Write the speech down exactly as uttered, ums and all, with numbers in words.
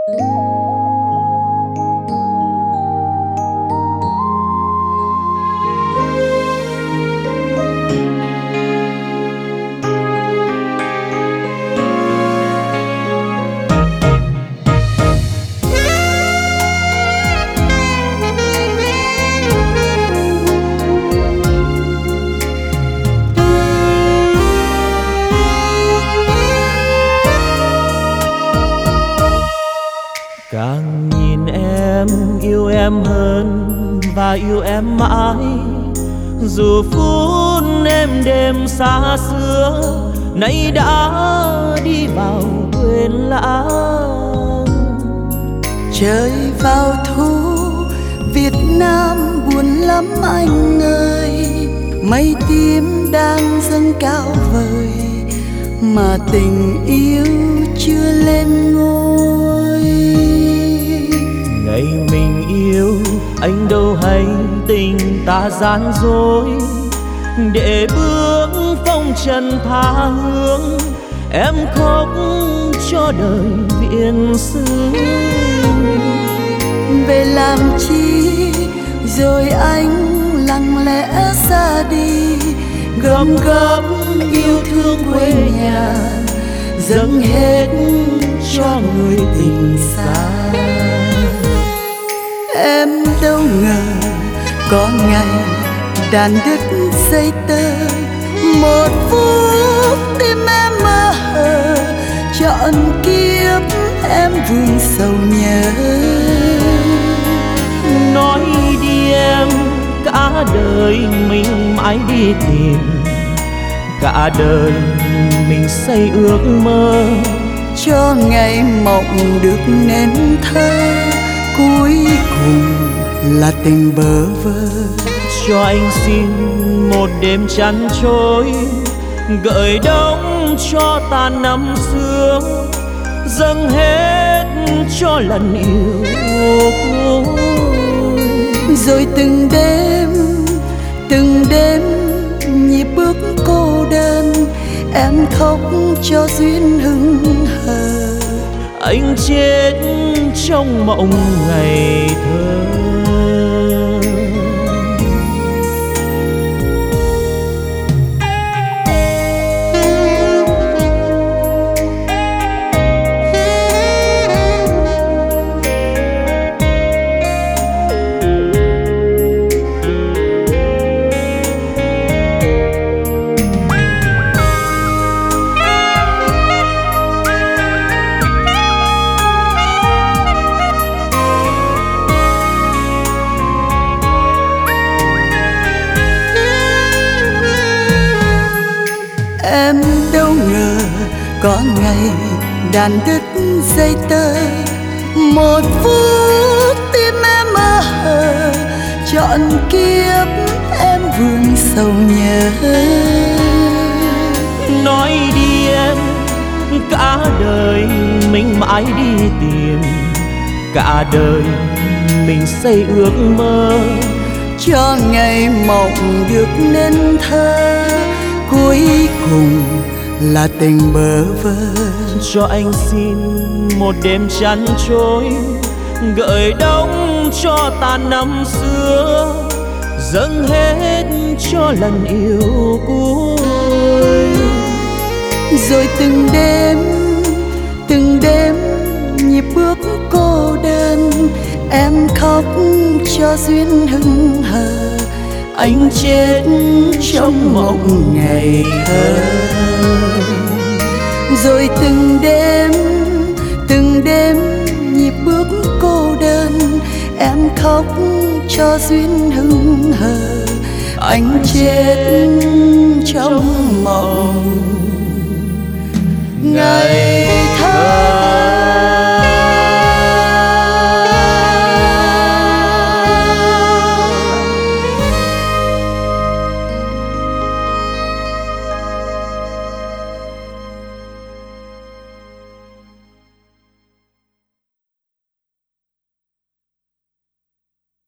Càng nhìn em yêu em hơn và yêu em mãi, dù phút êm đêm xa xưa nay đã đi vào quên lãng. Trời vào thu Việt Nam buồn lắm anh ơi, mây tím đang dâng cao vời mà tình yêu chưa lên ngôi. Ngày mình yêu anh đâu hay tình ta gian dối, để bước phong trần tha hương em khóc cho đời viễn xứ. Về làm chi rồi anh lặng lẽ ra đi, gom góp yêu thương quê nhà dâng hết cho người tình xa. Em đâu ngờ có ngày đàn đứt dây tơ, một phút tim em mơ hồ trọn kiếp em vương sầu nhớ. Nói đi em, cả đời mình mãi đi tìm, cả đời mình xây ước mơ cho ngày mộng được nên thơ, cuối cùng là tình bơ vơ. Cho anh xin một đêm chăn trôi, gợi đông cho tàn năm xưa, dâng hết cho lần yêu cuối. Rồi từng đêm từng đêm nhịp bước cô đơn, em khóc cho duyên hững hờ. Anh chết trong mộng ngày thơ. Em đâu ngờ có ngày đàn đứt dây tơ, một phút tim em mơ hồ trọn kiếp em vương sầu nhớ. Nói đi em, cả đời mình mãi đi tìm, cả đời mình xây ước mơ cho ngày mộng được nên thơ, cuối cùng là tình bơ vơ. Cho anh xin một đêm chăn trôi, gợi đông cho tàn năm xưa, dâng hết cho lần yêu cuối. Rồi từng đêm từng đêm nhịp bước cô đơn, em khóc cho duyên hững hờ. Anh chết trong mộng ngày thơ. Rồi từng đêm từng đêm nhịp bước cô đơn, em khóc cho duyên hững hờ. Anh chết